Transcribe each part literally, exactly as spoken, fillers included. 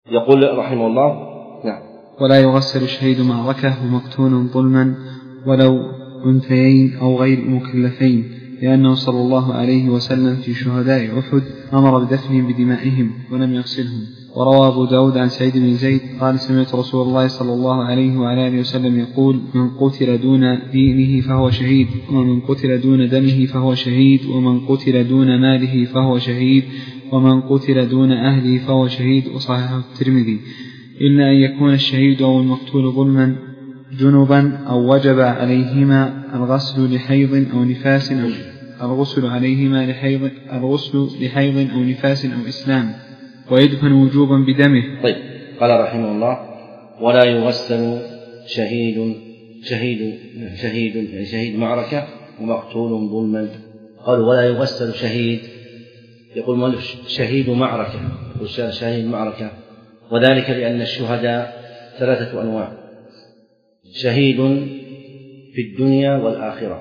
يقول رحمه الله: نعم. ولا يغسل شهيد معركة ومقتول ظلما ولو أنثيين أو غير مكلفين، لأنه صلى الله عليه وسلم في شهداء أحد أمر بدفنهم بدمائهم ولم يغسلهم. وروى أبو داود عن سعيد بن زيد قال: سمعت رسول الله صلى الله عليه وعلى آله وسلم يقول: من قتل دون دينه فهو شهيد، ومن قتل دون دمه فهو شهيد، ومن قتل دون ماله فهو شهيد، ومن قتل دون أهله فهو شهيد. وصححه الترمذي. إلا أن يكون الشهيد أو المقتول ظلما جنبا أو وجب عليهما الغسل لحيض أو نفاس أو الغسل عليهما لحيض الغسل لحيض أو نفاس أو إسلام، ويدفن وجوبا بدمه. طيب. قال رحمه الله: ولا يغسل شهيد شهيد شهيد يعني شهيد معركة ومقتول ظلما. قالوا: ولا يغسل شهيد، يقول مؤلف شهيد معركة، شهيد معركة، وذلك لأن الشهداء ثلاثة أنواع: شهيد في الدنيا والآخرة،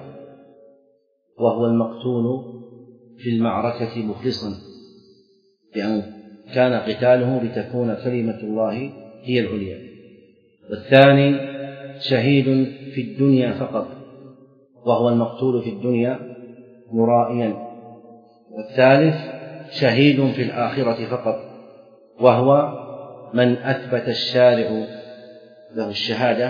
وهو المقتول في المعركة مخلصا بأن كان قتاله لتكون كلمة الله هي العليا. والثاني شهيد في الدنيا فقط، وهو المقتول في الدنيا مرائيا. والثالث شهيد في الآخرة فقط، وهو من أثبت الشارع له الشهادة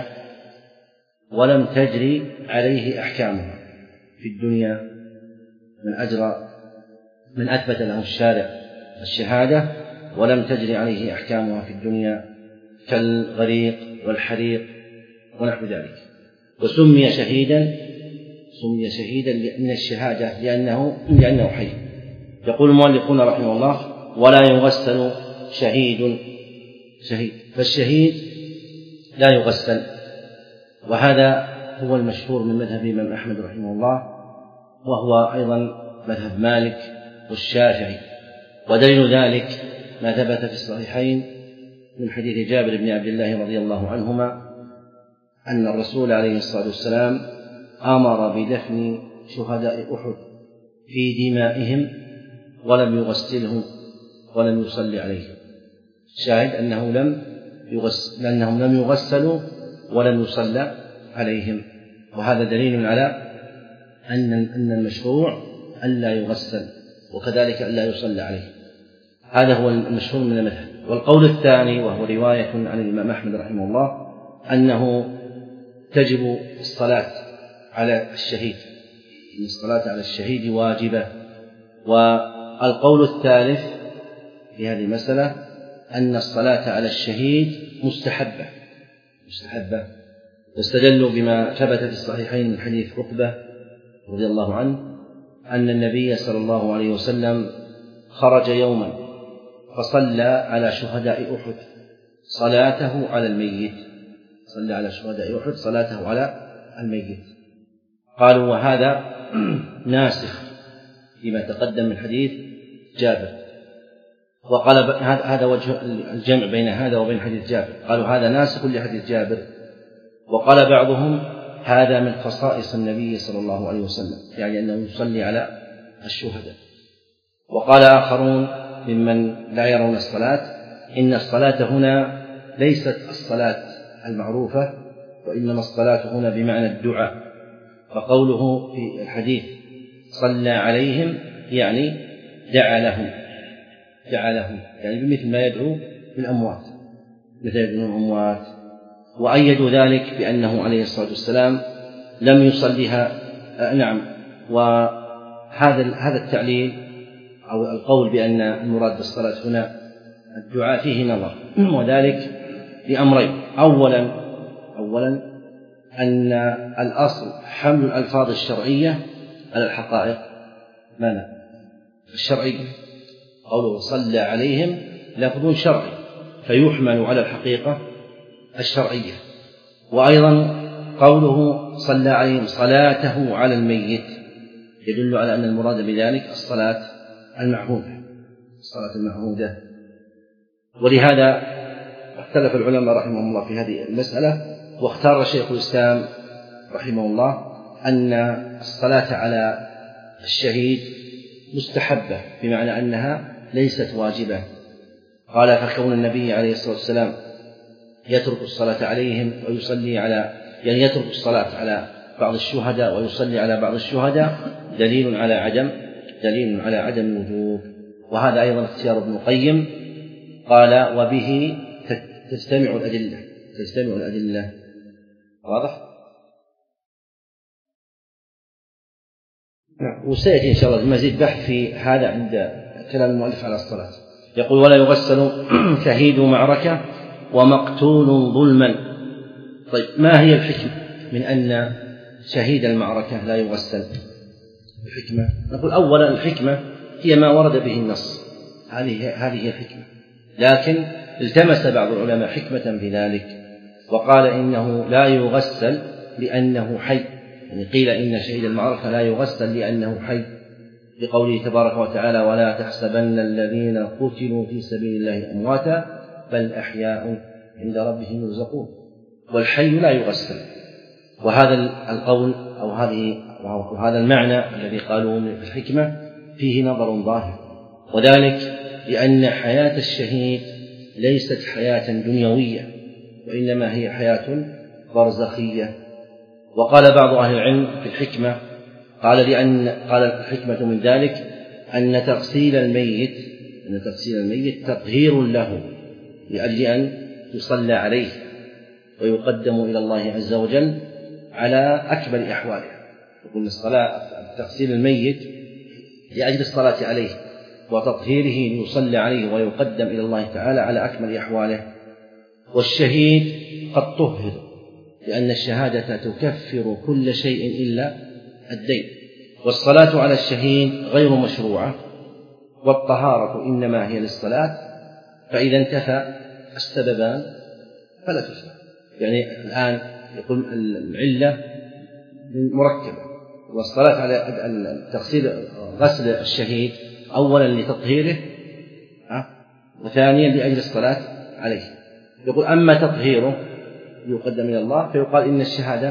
ولم تجري عليه أحكامها في الدنيا، من أجرى من أثبت له الشارع الشهادة ولم تجري عليه أحكامها في الدنيا، كالغريق والحريق ونحو ذلك. وسمي شهيدا سمي شهيدا من الشهادة لأنه لأنه حي. يقول المؤلفون رحمه الله: ولا يغسل شهيد شهيد فالشهيد لا يغسل. وهذا هو المشهور من مذهب الإمام أحمد رحمه الله، وهو أيضا مذهب مالك والشافعي. ودليل ذلك ما ثبت في الصحيحين من حديث جابر بن عبد الله رضي الله عنهما أن الرسول عليه الصلاة والسلام أمر بدفن شهداء أحد في دمائهم ولم يغسلهم ولم يصلي عليهم. شاهد أنه لم يغسل لأنهم لم يغسلوا ولم يصلى عليهم. وهذا دليل على أن أن المشروع ألا يغسل وكذلك ألا يصلى عليه. هذا هو المشهور من المذهب. والقول الثاني وهو رواية عن الإمام أحمد رحمه الله أنه تجب الصلاة على الشهيد، إن الصلاة على الشهيد واجبة. والقول الثالث في هذه المسألة أن الصلاة على الشهيد مستحبة مستحبة واستدلوا بما ثبت في الصحيحين من حديث عقبة رضي الله عنه أن النبي صلى الله عليه وسلم خرج يوما فصلى على شهداء أحد صلاته على الميت صلى على شهداء أحد صلاته على الميت. قالوا: وهذا ناسخ فيما تقدم من حديث جابر. وقال هذا وجه الجمع بين هذا وبين حديث جابر، قالوا هذا ناسخ لحديث جابر. وقال بعضهم هذا من خصائص النبي صلى الله عليه وسلم، يعني أنه يصلي على الشهداء. وقال آخرون ممن لا يرون الصلاة إن الصلاة هنا ليست الصلاة المعروفة، وإنما الصلاة هنا بمعنى الدعاء. فقوله في الحديث صلى عليهم يعني دعا لهم دعا لهم يعني بمثل ما يدعو بالأموات، مثل يدعو الأموات. وأيدوا ذلك بأنه عليه الصلاة والسلام لم يصليها. آه نعم. وهذا هذا التعليل أو القول بأن المراد بالصلاة هنا الدعاء فيه نظر، وذلك لأمرين: أولا أولا أن الأصل حمل الألفاظ الشرعية على الحقائق ماذا الشرعية. قوله صلى عليهم لفظ شرعي فيحمل على الحقيقة الشرعية. وأيضا قوله صلى عليهم صلاته على الميت يدل على أن المراد بذلك الصلاة المعهودة الصلاة المعهودة. ولهذا اختلف العلماء رحمهم الله في هذه المسألة، واختار شيخ الإسلام رحمه الله أن الصلاة على الشهيد مستحبة، بمعنى أنها ليست واجبة. قال فكون النبي عليه الصلاة والسلام يترك الصلاة عليهم ويصلي على يعني يترك الصلاة على بعض الشهداء ويصلي على بعض الشهداء دليل على عدم دليل على عدم الوجوب. وهذا أيضا اختيار ابن القيم، قال وبه تجتمع الأدلة تجتمع الأدلة واضح؟ وسيأتي إن شاء الله المزيد بحث في هذا عند كلام المؤلف على الصلاة. يقول ولا يغسل شهيد معركة ومقتول ظلما. طيب ما هي الحكمة من أن شهيد المعركة لا يغسل؟ الحكمة نقول أولا الحكمة هي ما ورد به النص، هذه هذه هي الحكمة، لكن التمس بعض العلماء حكمة في ذلك وقال إنه لا يغسل لأنه حي، يعني قيل إن شهيد المعركة لا يغسل لأنه حي لقوله تبارك وتعالى ولا تحسبن الذين قتلوا في سبيل الله أمواتا بل أحياء عند ربهم يرزقون، والحي لا يغسل. وهذا القول أو هذه وهذا المعنى الذي قالوه في الحكمة فيه نظر ظاهر، وذلك لأن حياة الشهيد ليست حياة دنيوية وإنما هي حياة برزخية. وقال بعض أهل العلم في الحكمة قال لأن قال الحكمة من ذلك أن تغسيل الميت أن تغسيل الميت تطهير له لأجل أن يصلى عليه ويقدم إلى الله عز وجل على أكمل أحواله. يقول الصلاة تغسيل الميت لأجل الصلاة عليه وتطهيره ليصلى عليه ويقدم إلى الله تعالى على أكمل أحواله. والشهيد قد طهر لأن الشهادة تكفر كل شيء إلا الدين، والصلاة على الشهيد غير مشروعة، والطهارة إنما هي للصلاة، فإذا انتفى السببان فلا تشرع. يعني الآن يقول العلة مركبة، والصلاة على تغسيل غسل الشهيد أولا لتطهيره وثانيا لأجل الصلاة عليه. يقول أما تطهيره يقدم إلى الله فيقال إن الشهادة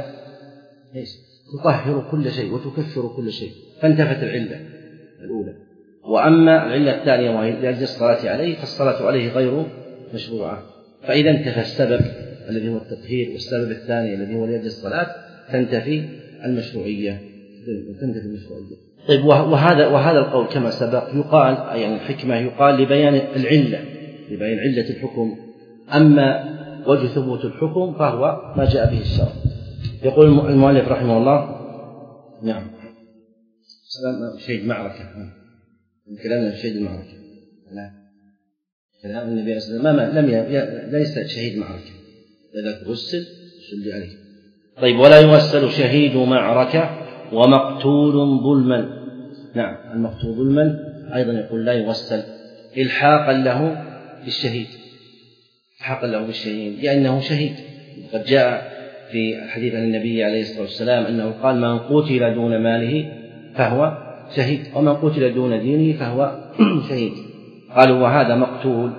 تطهر كل شيء وتكفر كل شيء، فانتفت العلة الأولى. وأما العلة الثانية وهي لأجل الصلاة عليه فالصلاة عليه غير مشروعة، فإذا انتفى السبب الذي هو التطهير والسبب الثاني الذي هو لأجل الصلاة تنتفي المشروعية تنتفي المشروعية. طيب وهذا وهذا القول كما سبق يقال يعني الحكمة يقال لبيان العلة لبيان علة الحكم، أما وجه ثبوت الحكم فهو ما جاء به الشرع. يقول المؤلف رحمه الله نعم شهيد معركة من كلامنا في شهيد المعركة لا كلام النبي صلى الله عليه وسلم لم ي... ليس شهيد معركة إذا غسل صلي عليه. طيب ولا يغسل شهيد معركة ومقتول ظلما. نعم المقتول ظلما أيضا يقول لا يغسل إلحاقا له بالشهيد إلحاقا له بالشهيد لأنه شهيد. قد جاء في الحديث عن النبي عليه الصلاة والسلام أنه قال من قتل دون ماله فهو شهيد ومن قتل دون دينه فهو شهيد. قالوا وهذا مقتول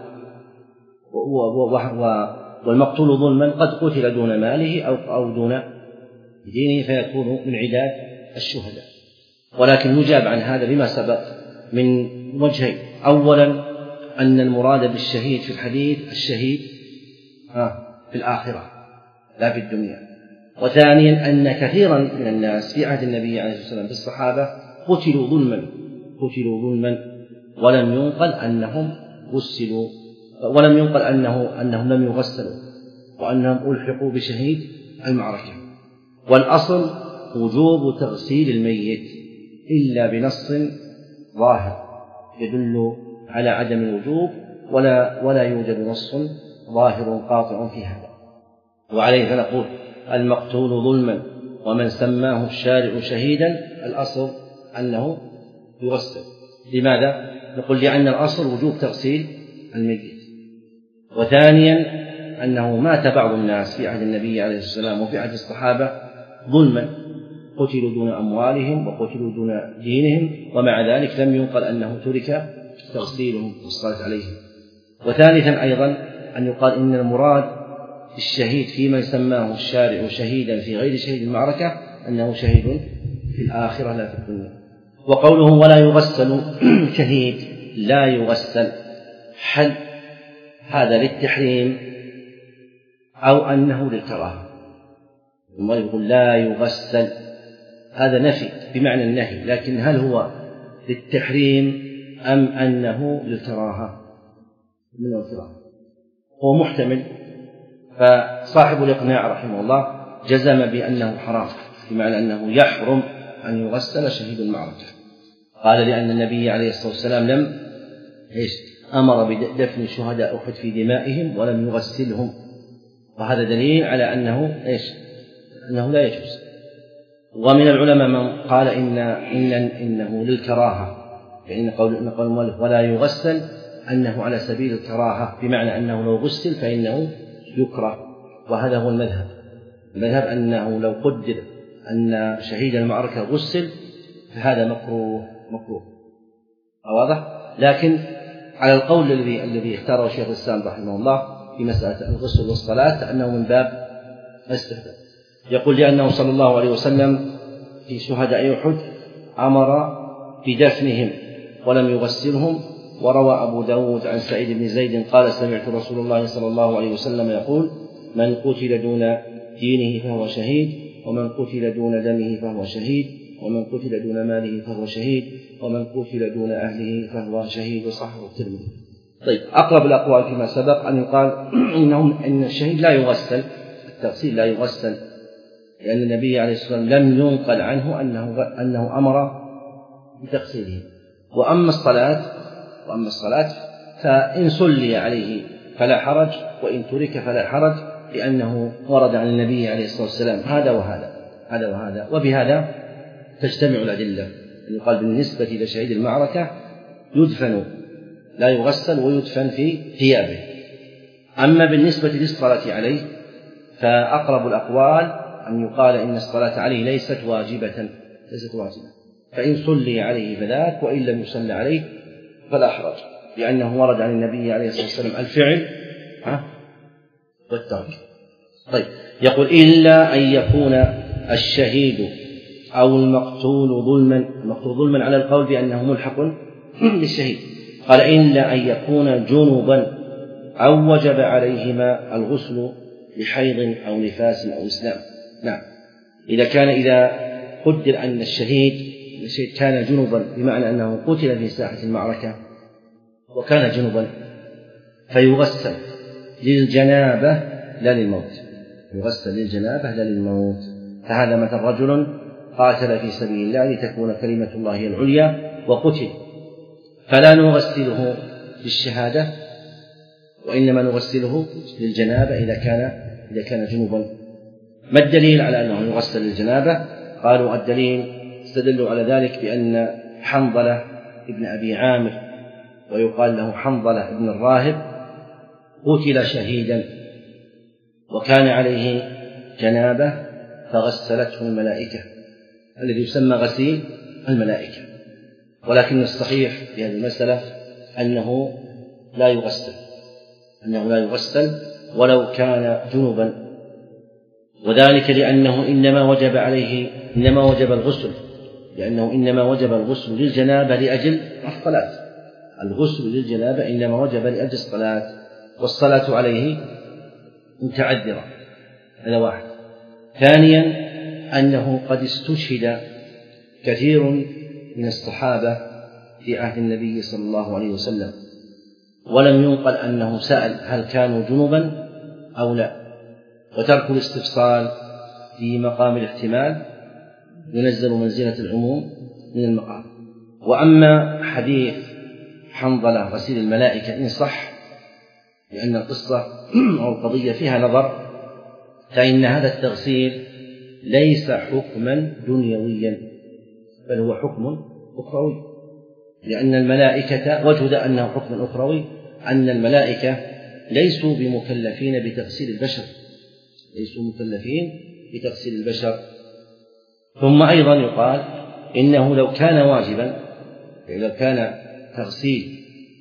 والمقتول ظلما قد قتل دون ماله أو أو دون دينه فيكون من عداد الشهداء. ولكن يجاب عن هذا بما سبق من وجهين. أولا أن المراد بالشهيد في الحديث الشهيد في الآخرة لا في الدنيا. وثانيا أن كثيرا من الناس في عهد النبي عليه الصلاة والسلام في الصحابة قتلوا ظلما قتلوا ظلما ولم ينقل أنهم غسلوا ولم ينقل أنه أنهم لم يغسلوا وأنهم ألحقوا بشهيد المعركة. والأصل وجوب تغسيل الميت إلا بنص ظاهر يدل على عدم الوجوب ولا ولا يوجد نص ظاهر قاطع في هذا. وعليه فنقول المقتول ظلما ومن سماه الشارع شهيدا الأصل أنه يغسل. لماذا؟ نقول لأن الأصل وجوب تغسيل الميت. وثانيا أنه مات بعض الناس في عهد النبي عليه الصلاة والسلام وفي عهد الصحابة ظلما قتلوا دون أموالهم وقتلوا دون دينهم ومع ذلك لم ينقل أنه ترك تغسيلهم والصلاة عليهم. وثالثا أيضا أن يقال إن المراد الشهيد في من سماه الشارع شهيدا في غير شهيد المعركة أنه شهيد في الآخرة لا في الدنيا. وقوله ولا يغسل شهيد لا يغسل حل هذا للتحريم أو أنه للكراهة. ثم يقول لا يغسل، هذا نفي بمعنى النهي، لكن هل هو للتحريم أم أنه للكراهة؟ من الكراهة هو محتمل، فصاحب الإقناع رحمه الله جزم بأنه حرام، بمعنى أنه يحرم أن يغسل شهيد المعركة. قال لأن النبي عليه الصلاة والسلام لم إيش أمر بدفن شهداء أحد في دمائهم ولم يغسلهم، وهذا دليل على أنه إيش أنه لا يجوز. ومن العلماء من قال إن إن إنه للكراهة، فإن قول إن قول المؤلف ولا يغسل أنه على سبيل الكراهة، بمعنى أنه لو غسل فإنه يكره، وهذا هو المذهب. المذهب أنه لو قدر أن شهيد المعركة غسل فهذا مكروه مكروه واضح. لكن على القول الذي الذي اختاره شيخ الإسلام رحمه الله في مسألة الغسل والصلاة أنه من باب الاستحباب. يقول لأنه صلى الله عليه وسلم في شهداء أحد أمر بدفنهم ولم يغسلهم. وروى أبو داود عن سعيد بن زيد قال سمعت رسول الله صلى الله عليه وسلم يقول من قتل دون دينه فهو شهيد، ومن قتل دون دمه فهو شهيد، ومن قتل دون ماله فهو شهيد، ومن قتل دون أهله فهو شهيد. صححه الترمذي. طيب، أقرب الأقوال فيما سبق أن يقال إنهم إن الشهيد لا يغسل، التغسيل لا يغسل، لأن النبي عليه الصلاة والسلام لم ينقل عنه أنه أنه أمر بتغسيله. وأما الصلاة وأما الصلاة فإن صلي عليه فلا حرج، وإن ترك فلا حرج، لأنه ورد عن النبي عليه الصلاة والسلام هذا وهذا هذا وهذا. وبهذا تجتمع الأدلة أن يقال بالنسبة لشهيد المعركة يدفن لا يغسل ويدفن في ثيابه. أما بالنسبة للصلاة عليه فأقرب الأقوال أن يقال إن الصلاة عليه ليست واجبة ليست واجبة فإن صلي عليه فذاك، وإن لم يصلى عليه فلا حرج، لأنه ورد عن النبي عليه الصلاة والسلام الفعل والترك. طيب، يقول إلا أن يكون الشهيد أو المقتول ظلما، المقتول ظلما على القول بأنه ملحق بالشهيد. قال إلا أن يكون جنبا أو وجب عليهما الغسل لحيض أو نفاس أو إسلام. نعم، إذا كان إذا قدر أن الشهيد الشهيد كان جنبا، بمعنى أنه قتل في ساحة المعركة وكان جنبا، فيغسل للجنابة لا للموت، يغسل للجنابة لا للموت. فهذا مثل رجل قاتل في سبيل الله لتكون كلمة الله هي العليا وقتل، فلا نغسله للشهادة، وإنما نغسله للجنابة إذا كان إذا كان جنوبا. ما الدليل على أنه يغسل للجنابة؟ قالوا الدليل استدلوا على ذلك بأن حنظلة ابن أبي عامر، ويقال له حنظلة ابن الراهب، قتل شهيدا وكان عليه جنابة فغسلته الملائكة، الذي يسمى غسيل الملائكة. ولكن الصحيح في هذه المسألة أنه لا يغسل أنه لا يغسل ولو كان جنبا، وذلك لأنه إنما وجب عليه إنما وجب الغسل لأنه إنما وجب الغسل للجنابة لأجل الصلاة. الغسل للجنابة إنما وجب لأجل الصلاة، والصلاة عليه متعذرة. هذا واحد. ثانيا أنه قد استشهد كثير من الصحابة في عهد النبي صلى الله عليه وسلم، ولم ينقل أنه سأل هل كانوا جنبا أو لا، وترك الاستفصال في مقام الاحتمال ينزل منزلة العموم من المقام. وأما حديث حنظلة غسيل الملائكة إن صح، لأن القصة أو القضية فيها نظر، فإن هذا التغسيل ليس حكما دنيويا بل هو حكم أخروي، لأن الملائكة وجد أنه حكم أخروي أن الملائكة ليسوا بمكلفين بتغسيل البشر ليسوا مكلفين بتغسيل البشر. ثم أيضا يقال إنه لو كان واجبا، لو كان تغسيل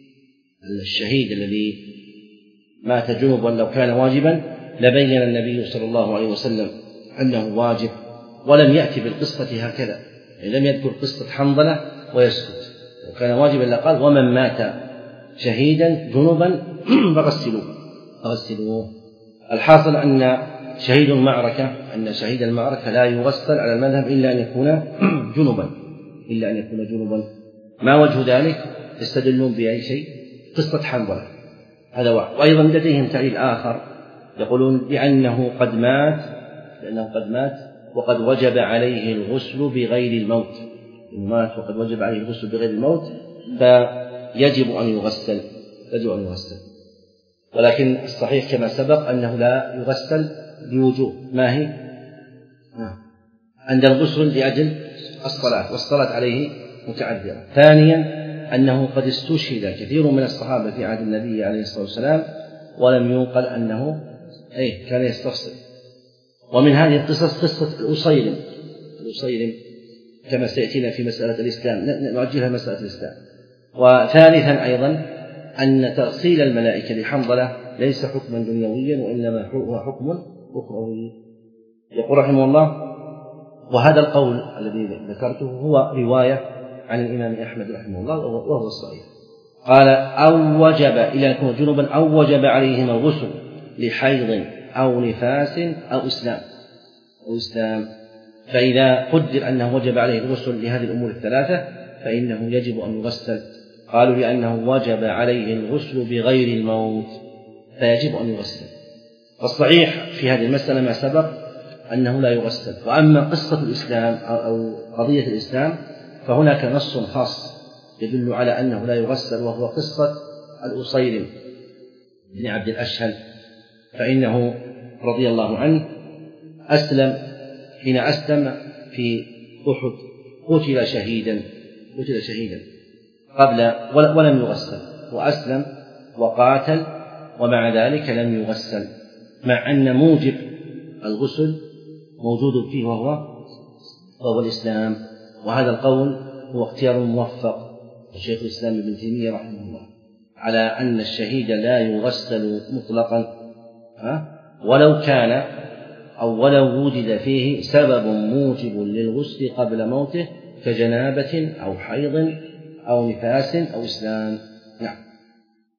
الشهيد الذي مات جنبا لو كان واجبا لبين النبي صلى الله عليه وسلم أنه واجب، ولم يأتي بالقصة هكذا، يعني لم يذكر قصة حنظلة ويسكت. لو كان واجبا لقال ومن مات شهيدا جنبا فغسلوه فغسلوه. الحاصل أن شهيد المعركة أن شهيد المعركة لا يغسل على المذهب إلا أن يكون جنبا إلا أن يكون جنبا. ما وجه ذلك؟ يستدلون بأي شيء؟ قصة حنظلة، هذا واحد. وأيضا لديهم تعليل آخر يقولون لأنه قد مات لأنه قد مات وقد وجب عليه الغسل بغير الموت، مات وقد وجب عليه الغسل بغير الموت فيجب أن يغسل يجب أن يغسل. ولكن الصحيح كما سبق أنه لا يغسل بوجوه. ما هي؟ عند الغسل لأجل الصلاة، والصلاة عليه متعذرة. ثانيا أنه قد استشهد كثير من الصحابة في عهد النبي عليه الصلاة والسلام ولم ينقل أنه أي كان يستفسر. ومن هذه القصص قصة الأصيلم الأصيلم كما سيأتينا في مسألة الإسلام، نؤجلها مسألة الإسلام. وثالثا أيضا أن تغسيل الملائكة لحنظلة ليس حكما دنيويا وإنما هو حكم أخروي. يقول رحمه الله: وهذا القول الذي ذكرته هو رواية عن الإمام أحمد رحمه الله وهو الصحيح. قال: أو وجب إلى يكون جنبا أو وجب عليهما الغسل لحيض أو نفاس أو إسلام أو إسلام فإذا قدر أنه وجب عليه الغسل لهذه الأمور الثلاثة فإنه يجب أن يغسل. قالوا لأنه وجب عليه الغسل بغير الموت فيجب أن يغسل. فالصحيح في هذه المسألة ما سبق أنه لا يغسل. وأما قصة الإسلام أو قضية الإسلام فهناك نص خاص يدل على أنه لا يغسل، وهو قصة الأصيلم بن عبد الأشهل، فإنه رضي الله عنه أسلم حين أسلم في أحد، قتل شهيدا قتل شهيدا قبل ولم يغسل، وأسلم وقاتل ومع ذلك لم يغسل، مع أن موجب الغسل موجود فيه وهو وهو الإسلام. وهذا القول هو اختيار موفق لشيخ الإسلام ابن تيمية رحمه الله على أن الشهيد لا يغسل مطلقا ولو كان أو ولو وجد فيه سبب موجب للغسل قبل موته كجنابة أو حيض أو نفاس أو إسلام. نعم.